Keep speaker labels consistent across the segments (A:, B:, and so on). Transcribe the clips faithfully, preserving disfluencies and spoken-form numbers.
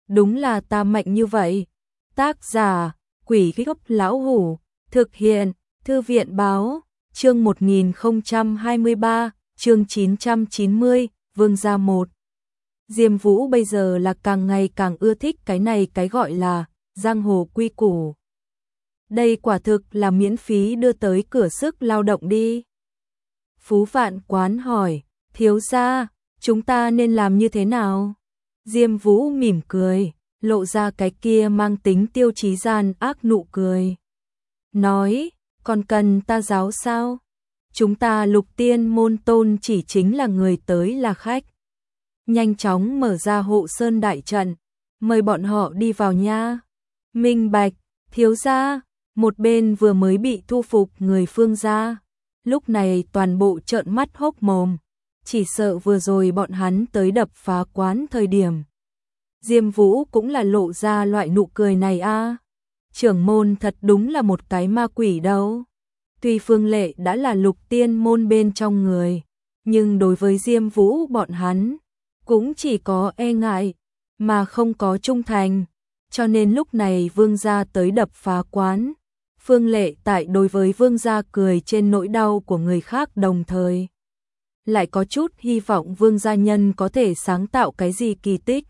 A: đúng là ta mạnh như vậy. Tác giả, Quỷ Gốc Lão Hủ, thực hiện, Thư viện báo, chương một nghìn không trăm hai mươi ba, chương chín trăm chín mươi, Vương gia một. Diêm Vũ bây giờ là càng ngày càng ưa thích cái này cái gọi là giang hồ quy củ. Đây quả thực là miễn phí đưa tới cửa sức lao động đi. Phú Vạn Quán hỏi, thiếu gia, chúng ta nên làm như thế nào? Diêm Vũ mỉm cười, lộ ra cái kia mang tính tiêu chí gian ác nụ cười. Nói, còn cần ta giáo sao? Chúng ta Lục Tiên môn tôn chỉ chính là người tới là khách. Nhanh chóng mở ra hộ sơn đại trận, mời bọn họ đi vào nha. Minh bạch, thiếu gia, một bên vừa mới bị thu phục người Phương gia. Lúc này toàn bộ trợn mắt hốc mồm, chỉ sợ vừa rồi bọn hắn tới đập phá quán thời điểm. Diêm Vũ cũng là lộ ra loại nụ cười này a. À. Trưởng môn thật đúng là một cái ma quỷ đâu. Tuy Phương Lệ đã là Lục Tiên môn bên trong người, nhưng đối với Diêm Vũ bọn hắn cũng chỉ có e ngại mà không có trung thành, cho nên lúc này Vương gia tới đập phá quán. Phương Lệ tại đối với Vương gia cười trên nỗi đau của người khác, đồng thời lại có chút hy vọng Vương gia nhân có thể sáng tạo cái gì kỳ tích.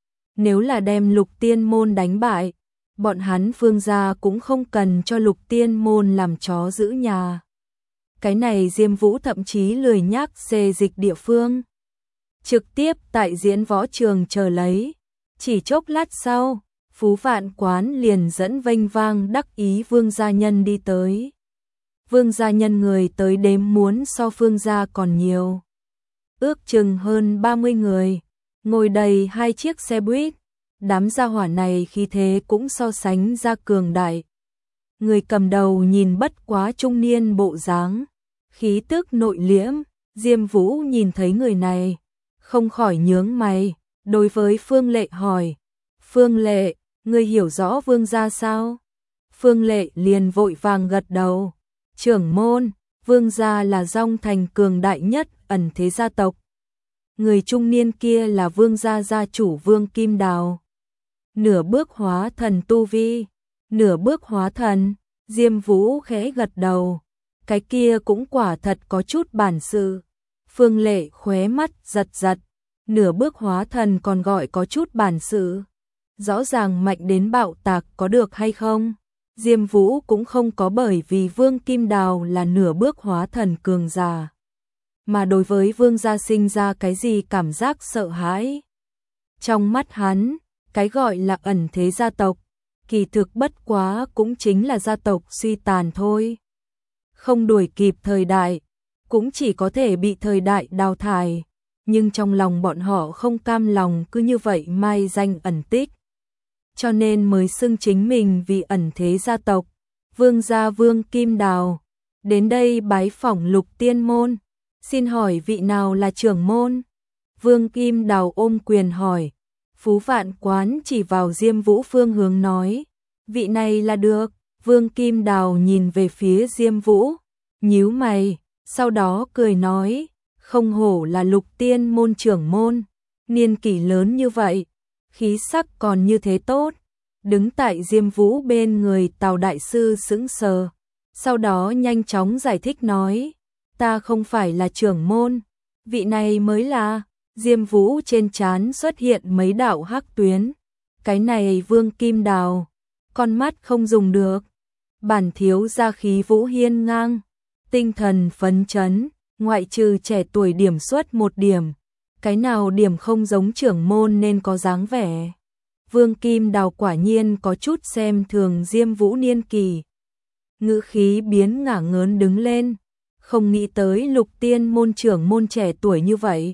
A: Nếu là đem Lục Tiên môn đánh bại, bọn hắn Phương gia cũng không cần cho Lục Tiên môn làm chó giữ nhà. Cái này Diêm Vũ thậm chí lười nhác xê dịch địa phương, trực tiếp tại diễn võ trường chờ lấy. Chỉ chốc lát sau, Phú Vạn Quán liền dẫn vênh vang đắc ý Vương gia nhân đi tới. Vương gia nhân người tới đếm muốn so Phương gia còn nhiều. Ước chừng hơn ba mươi người, ngồi đầy hai chiếc xe buýt. Đám gia hỏa này khí thế cũng so sánh ra cường đại. Người cầm đầu nhìn bất quá trung niên bộ dáng, khí tức nội liễm. Diêm Vũ nhìn thấy người này, không khỏi nhướng mày, đối với Phương Lệ hỏi, Phương Lệ, ngươi hiểu rõ Vương gia sao? Phương Lệ liền vội vàng gật đầu, trưởng môn, Vương gia là Dong Thành cường đại nhất ẩn thế gia tộc. Người trung niên kia là Vương gia gia chủ Vương Kim Đào. Nửa bước hóa thần tu vi, nửa bước hóa thần. Diêm Vũ khẽ gật đầu, cái kia cũng quả thật có chút bản sự. Phương Lệ khóe mắt giật giật, nửa bước hóa thần còn gọi có chút bản sự. Rõ ràng mạnh đến bạo tạc có được hay không? Diêm Vũ cũng không có bởi vì Vương Kim Đào là nửa bước hóa thần cường giả mà đối với Vương gia sinh ra cái gì cảm giác sợ hãi. Trong mắt hắn, cái gọi là ẩn thế gia tộc, kỳ thực bất quá cũng chính là gia tộc suy tàn thôi. Không đuổi kịp thời đại, cũng chỉ có thể bị thời đại đào thải, nhưng trong lòng bọn họ không cam lòng cứ như vậy mai danh ẩn tích. Cho nên mới xưng chính mình vì ẩn thế gia tộc. Vương gia Vương Kim Đào đến đây bái phỏng Lục Tiên môn, xin hỏi vị nào là trưởng môn? Vương Kim Đào ôm quyền hỏi. Phú Vạn Quán chỉ vào Diêm Vũ phương hướng nói, vị này là được. Vương Kim Đào nhìn về phía Diêm Vũ, nhíu mày, sau đó cười nói, không hổ là Lục Tiên môn trưởng môn, niên kỷ lớn như vậy, khí sắc còn như thế tốt. Đứng tại Diêm Vũ bên người Tào đại sư sững sờ, sau đó nhanh chóng giải thích nói, ta không phải là trưởng môn, vị này mới là. Diêm Vũ trên trán xuất hiện mấy đạo hắc tuyến, cái này Vương Kim Đào, con mắt không dùng được. Bản thiếu gia khí vũ hiên ngang, tinh thần phấn chấn, ngoại trừ trẻ tuổi điểm suất một điểm, cái nào điểm không giống trưởng môn nên có dáng vẻ. Vương Kim Đào quả nhiên có chút xem thường Diêm Vũ niên kỳ. Ngữ khí biến ngả ngớn đứng lên, không nghĩ tới Lục Tiên môn trưởng môn trẻ tuổi như vậy.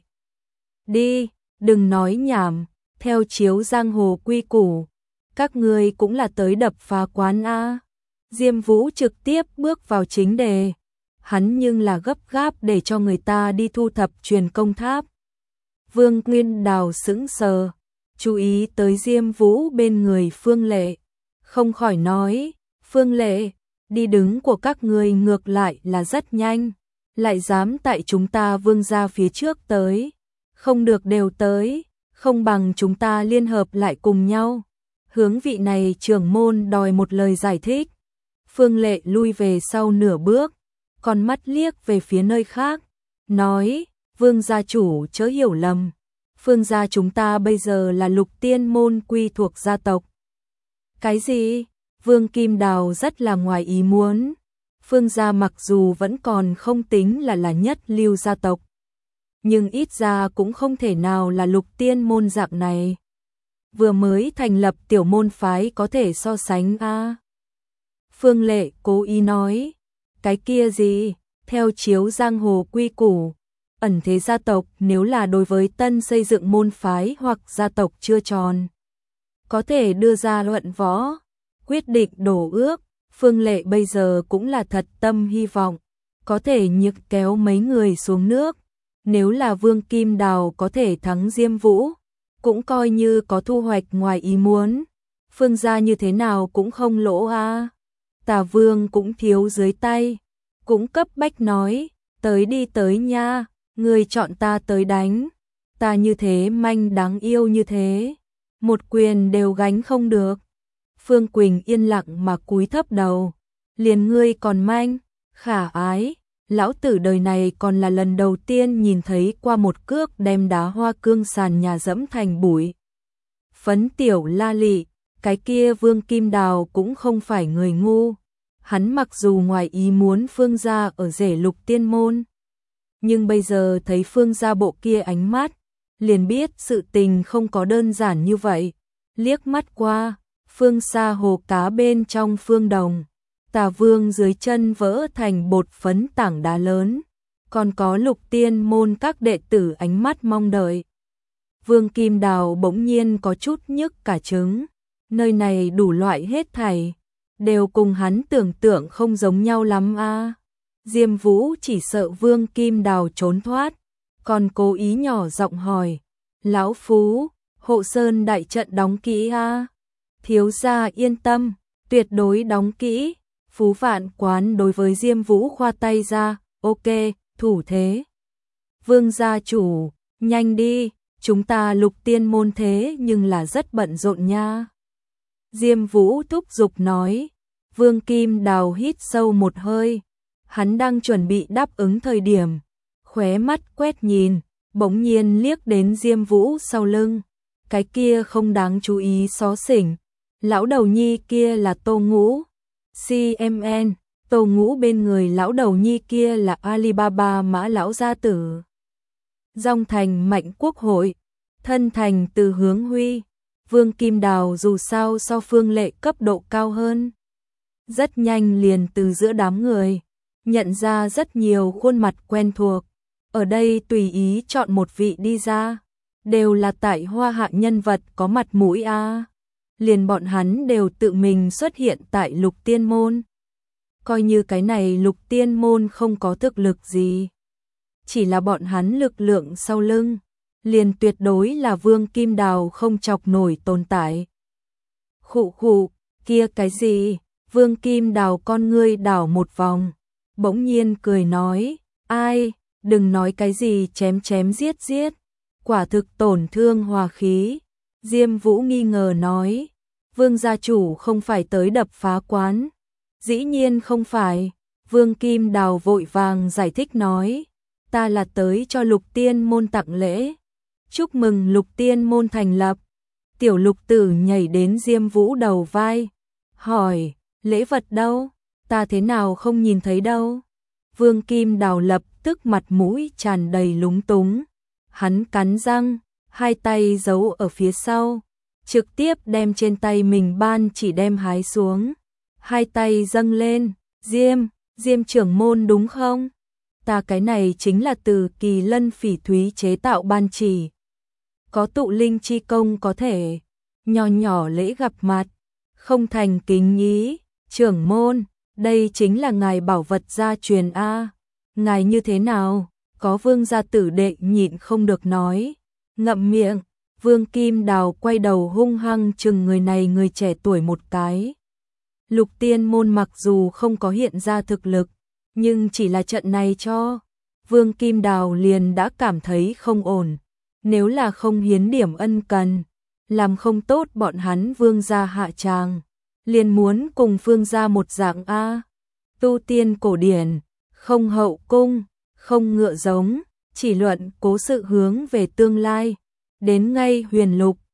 A: Đi, đừng nói nhảm, theo chiếu giang hồ quy củ, các ngươi cũng là tới đập phá quán a. Diêm Vũ trực tiếp bước vào chính đề, hắn nhưng là gấp gáp để cho người ta đi thu thập truyền công tháp. Vương Nguyên Đào sững sờ, chú ý tới Diêm Vũ bên người Phương Lệ, không khỏi nói, Phương Lệ, đi đứng của các ngươi ngược lại là rất nhanh, lại dám tại chúng ta Vương gia phía trước tới, không được đều tới, Không bằng chúng ta liên hợp lại cùng nhau. Hướng vị này trưởng môn đòi một lời giải thích. Phương Lệ lui về sau nửa bước, con mắt liếc về phía nơi khác, nói, Vương gia chủ chớ hiểu lầm. Phương gia chúng ta bây giờ là Lục Tiên môn quy thuộc gia tộc. Cái gì? Vương Kim Đào rất là ngoài ý muốn. Phương gia mặc dù vẫn còn không tính là là nhất lưu gia tộc, nhưng ít ra cũng không thể nào là Lục Tiên môn dạng này. Vừa mới thành lập tiểu môn phái có thể so sánh a. À? Phương Lệ cố ý nói, cái kia gì, theo chiếu giang hồ quy củ, ẩn thế gia tộc nếu là đối với tân xây dựng môn phái hoặc gia tộc chưa tròn, có thể đưa ra luận võ, quyết định đổ ước. Phương Lệ bây giờ cũng là thật tâm hy vọng có thể nhấc kéo mấy người xuống nước. Nếu là Vương Kim Đào có thể thắng Diêm Vũ, cũng coi như có thu hoạch ngoài ý muốn. Phương gia như thế nào cũng không lỗ a. À. Tả Vương cũng thiếu dưới tay, cũng cấp bách nói, tới đi tới nha, người chọn ta tới đánh. Ta như thế manh đáng yêu như thế, một quyền đều gánh không được. Phương Quỳnh yên lặng mà cúi thấp đầu, liền ngươi còn manh, khả ái. Lão tử đời này còn là lần đầu tiên nhìn thấy qua một cước đem đá hoa cương sàn nhà dẫm thành bụi. Phấn tiểu la lị, cái kia Vương Kim Đào cũng không phải người ngu. Hắn mặc dù ngoài ý muốn Phương gia ở rể Lục Tiên môn, nhưng bây giờ thấy Phương gia bộ kia ánh mắt, liền biết sự tình không có đơn giản như vậy. Liếc mắt qua, phương xa hồ cá bên trong phương đồng, Tả Vương dưới chân vỡ thành bột phấn tảng đá lớn, còn có Lục Tiên môn các đệ tử ánh mắt mong đợi. Vương Kim Đào bỗng nhiên có chút nhức cả trứng, nơi này đủ loại hết thảy, đều cùng hắn tưởng tượng không giống nhau lắm a. À. Diêm Vũ chỉ sợ Vương Kim Đào trốn thoát, còn cố ý nhỏ giọng hỏi, lão Phú, Hộ Sơn đại trận đóng kỹ a? À? Thiếu gia yên tâm, tuyệt đối đóng kỹ. Phú Vạn Quán đối với Diêm Vũ khoa tay ra, ok, thủ thế. Vương gia chủ, nhanh đi, chúng ta Lục Tiên môn thế nhưng là rất bận rộn nha. Diêm Vũ thúc giục nói. Vương Kim Đào hít sâu một hơi, hắn đang chuẩn bị đáp ứng thời điểm, khóe mắt quét nhìn, bỗng nhiên liếc đến Diêm Vũ sau lưng, cái kia không đáng chú ý xó xỉnh, lão đầu nhi kia là Tô Ngũ, xê em en, Tô Ngũ bên người lão đầu nhi kia là Alibaba Mã lão gia tử. Dòng thành Mạnh Quốc hội, thân thành Từ Hướng Huy. Vương Kim Đào dù sao so Phương Lệ cấp độ cao hơn, rất nhanh liền từ giữa đám người nhận ra rất nhiều khuôn mặt quen thuộc, ở đây tùy ý chọn một vị đi ra, đều là tại Hoa Hạ nhân vật có mặt mũi a. À. Liền bọn hắn đều tự mình xuất hiện tại Lục Tiên môn. Coi như cái này Lục Tiên môn không có thực lực gì, chỉ là bọn hắn lực lượng sau lưng, liền tuyệt đối là Vương Kim Đào không chọc nổi tồn tại. Khụ khụ, kia cái gì? Vương Kim Đào con ngươi đảo một vòng, bỗng nhiên cười nói, ai, đừng nói cái gì chém chém giết giết, quả thực tổn thương hòa khí. Diêm Vũ nghi ngờ nói, Vương gia chủ không phải tới đập phá quán. Dĩ nhiên không phải. Vương Kim Đào vội vàng giải thích nói, ta là tới cho Lục Tiên môn tặng lễ, chúc mừng Lục Tiên môn thành lập. Tiểu Lục Tử nhảy đến Diêm Vũ đầu vai, hỏi, lễ vật đâu? Ta thế nào không nhìn thấy đâu? Vương Kim Đào lập tức mặt mũi tràn đầy lúng túng, hắn cắn răng, hai tay giấu ở phía sau, trực tiếp đem trên tay mình ban chỉ đem hái xuống, hai tay dâng lên, Diêm, Diêm trưởng môn đúng không? Ta cái này chính là từ Kỳ Lân Phỉ Thúy chế tạo ban chỉ, có tụ linh chi công có thể, nhỏ nhỏ lễ gặp mặt, không thành kính ý, trưởng môn, đây chính là ngài bảo vật gia truyền a, ngài như thế nào? Có Vương gia tử đệ nhịn không được nói, ngậm miệng. Vương Kim Đào quay đầu hung hăng chừng người này người trẻ tuổi một cái. Lục Tiên môn mặc dù không có hiện ra thực lực, nhưng chỉ là trận này cho Vương Kim Đào liền đã cảm thấy không ổn. nếu là không hiến điểm ân cần, làm không tốt bọn hắn Vương gia hạ tràng, liền muốn cùng Phương gia một dạng a. Tu tiên cổ điển, không hậu cung, không ngựa giống, chỉ luận cố sự hướng về tương lai, đến ngay huyền lục,